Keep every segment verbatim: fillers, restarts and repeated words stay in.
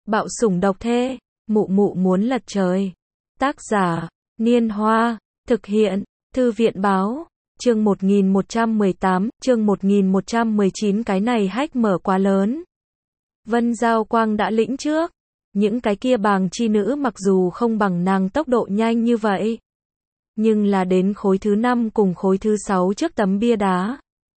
Bạo sủng độc thê, mụ mụ muốn lật trời. Tác giả, Niên Hoa, thực hiện, Thư viện báo, chương một nghìn một trăm mười tám, chương một nghìn một trăm mười chín cái này hách mở quá lớn. Vân Giao Quang đã lĩnh trước, những cái kia bàng chi nữ mặc dù không bằng nàng tốc độ nhanh như vậy, nhưng là đến khối thứ năm cùng khối thứ sáu trước tấm bia đá.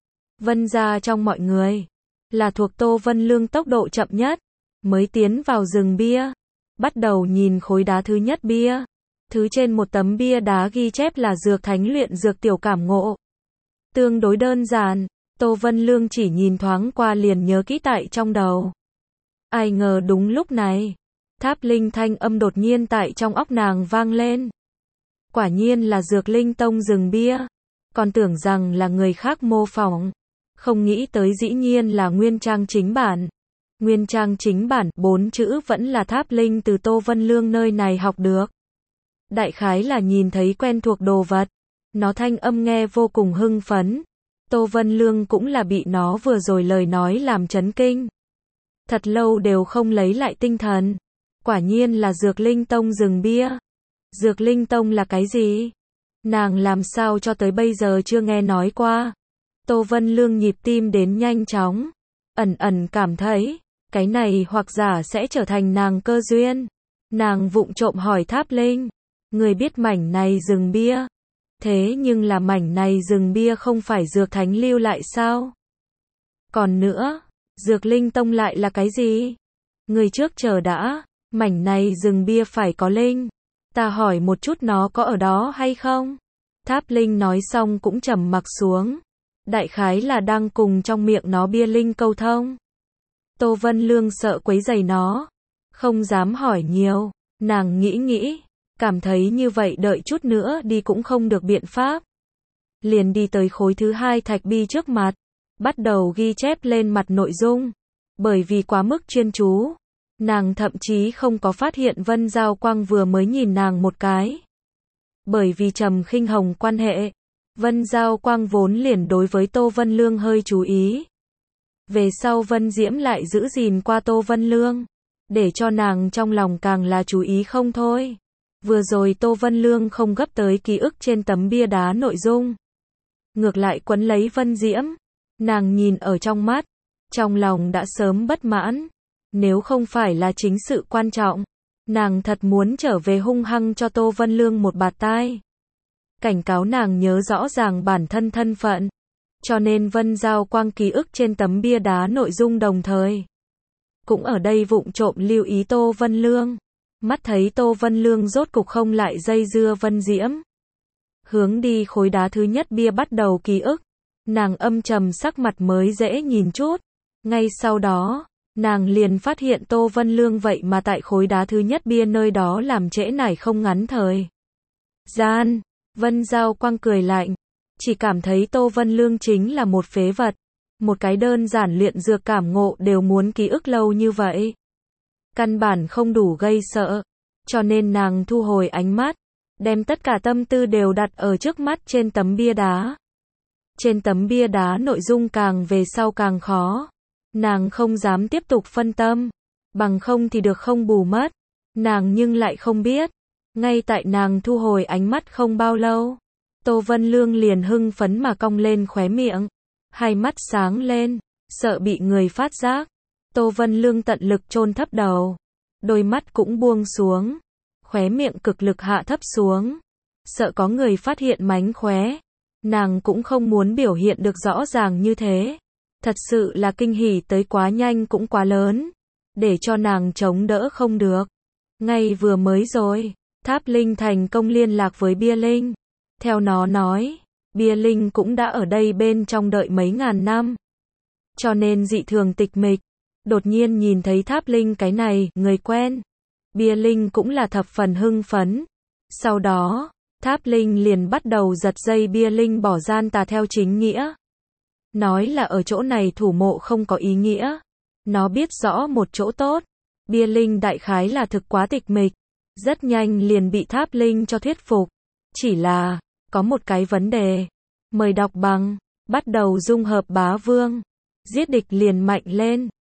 Vân gia trong mọi người, là thuộc Tô Vân Lương tốc độ chậm nhất, mới tiến vào rừng bia, bắt đầu nhìn khối đá thứ nhất bia. Thứ trên một tấm bia đá ghi chép là dược thánh luyện dược tiểu cảm ngộ. Tương đối đơn giản, Tô Vân Lương chỉ nhìn thoáng qua liền nhớ kỹ tại trong đầu. Ai ngờ đúng lúc này, tháp linh thanh âm đột nhiên tại trong óc nàng vang lên. Quả nhiên là Dược Linh Tông rừng bia, còn tưởng rằng là người khác mô phỏng, không nghĩ tới dĩ nhiên là nguyên trang chính bản. Nguyên trang chính bản, bốn chữ vẫn là tháp linh từ Tô Vân Lương nơi này học được. Đại khái là nhìn thấy quen thuộc đồ vật, nó thanh âm nghe vô cùng hưng phấn. Tô Vân Lương cũng là bị nó vừa rồi lời nói làm chấn kinh. Thật lâu đều không lấy lại tinh thần. Quả nhiên là Dược Linh Tông rừng bia. Dược Linh Tông là cái gì? Nàng làm sao cho tới bây giờ chưa nghe nói qua. Tô Vân Lương nhịp tim đến nhanh chóng, ẩn ẩn cảm thấy, cái này hoặc giả sẽ trở thành nàng cơ duyên. Nàng vụng trộm hỏi tháp linh, người biết mảnh này rừng bia, thế nhưng là mảnh này rừng bia không phải Dược Thánh lưu lại sao? Còn nữa, Dược Linh Tông lại là cái gì? Người trước chờ đã, mảnh này rừng bia phải có linh, ta hỏi một chút nó có ở đó hay không? Tháp linh nói xong cũng trầm mặc xuống, đại khái là đang cùng trong miệng nó bia linh câu thông. Tô Vân Lương sợ quấy rầy nó, không dám hỏi nhiều, nàng nghĩ nghĩ, cảm thấy như vậy đợi chút nữa đi cũng không được biện pháp. Liền đi tới khối thứ hai thạch bi trước mặt, bắt đầu ghi chép lên mặt nội dung. Bởi vì quá mức chuyên chú, nàng thậm chí không có phát hiện Vân Giao Quang vừa mới nhìn nàng một cái. Bởi vì Trầm Khinh Hồng quan hệ, Vân Giao Quang vốn liền đối với Tô Vân Lương hơi chú ý. Về sau Vân Diễm lại giữ gìn qua Tô Vân Lương, để cho nàng trong lòng càng là chú ý không thôi. Vừa rồi Tô Vân Lương không gấp tới ký ức trên tấm bia đá nội dung, ngược lại quấn lấy Vân Diễm. Nàng nhìn ở trong mắt, trong lòng đã sớm bất mãn. Nếu không phải là chính sự quan trọng, nàng thật muốn trở về hung hăng cho Tô Vân Lương một bạt tai. Cảnh cáo nàng nhớ rõ ràng bản thân thân phận. Cho nên Vân Giao Quang ký ức trên tấm bia đá nội dung đồng thời cũng ở đây vụng trộm lưu ý Tô Vân Lương. Mắt thấy Tô Vân Lương rốt cục không lại dây dưa Vân Diễm, hướng đi khối đá thứ nhất bia bắt đầu ký ức. Nàng âm trầm sắc mặt mới dễ nhìn chút. Ngay sau đó, nàng liền phát hiện Tô Vân Lương vậy mà tại khối đá thứ nhất bia nơi đó làm trễ nải không ngắn thời gian. Vân Giao Quang cười lạnh, chỉ cảm thấy Tô Vân Lương chính là một phế vật. Một cái đơn giản luyện dược cảm ngộ đều muốn ký ức lâu như vậy, căn bản không đủ gây sợ. Cho nên nàng thu hồi ánh mắt, đem tất cả tâm tư đều đặt ở trước mắt trên tấm bia đá. Trên tấm bia đá nội dung càng về sau càng khó. Nàng không dám tiếp tục phân tâm, bằng không thì được không bù mất. Nàng nhưng lại không biết, ngay tại nàng thu hồi ánh mắt không bao lâu, Tô Vân Lương liền hưng phấn mà cong lên khóe miệng, hai mắt sáng lên, sợ bị người phát giác. Tô Vân Lương tận lực chôn thấp đầu, đôi mắt cũng buông xuống, khóe miệng cực lực hạ thấp xuống, sợ có người phát hiện mánh khóe. Nàng cũng không muốn biểu hiện được rõ ràng như thế. Thật sự là kinh hỉ tới quá nhanh cũng quá lớn, để cho nàng chống đỡ không được. Ngay vừa mới rồi, Tháp Linh thành công liên lạc với Bia Linh. Theo nó nói, Bia Linh cũng đã ở đây bên trong đợi mấy ngàn năm, cho nên dị thường tịch mịch. Đột nhiên nhìn thấy Tháp Linh cái này, người quen, Bia Linh cũng là thập phần hưng phấn. Sau đó, Tháp Linh liền bắt đầu giật dây Bia Linh bỏ gian tà theo chính nghĩa. Nói là ở chỗ này thủ mộ không có ý nghĩa. Nó biết rõ một chỗ tốt. Bia Linh đại khái là thực quá tịch mịch. Rất nhanh liền bị Tháp Linh cho thuyết phục. Chỉ là, có một cái vấn đề. Mời đọc bằng, bắt đầu dung hợp bá vương. Giết địch liền mạnh lên.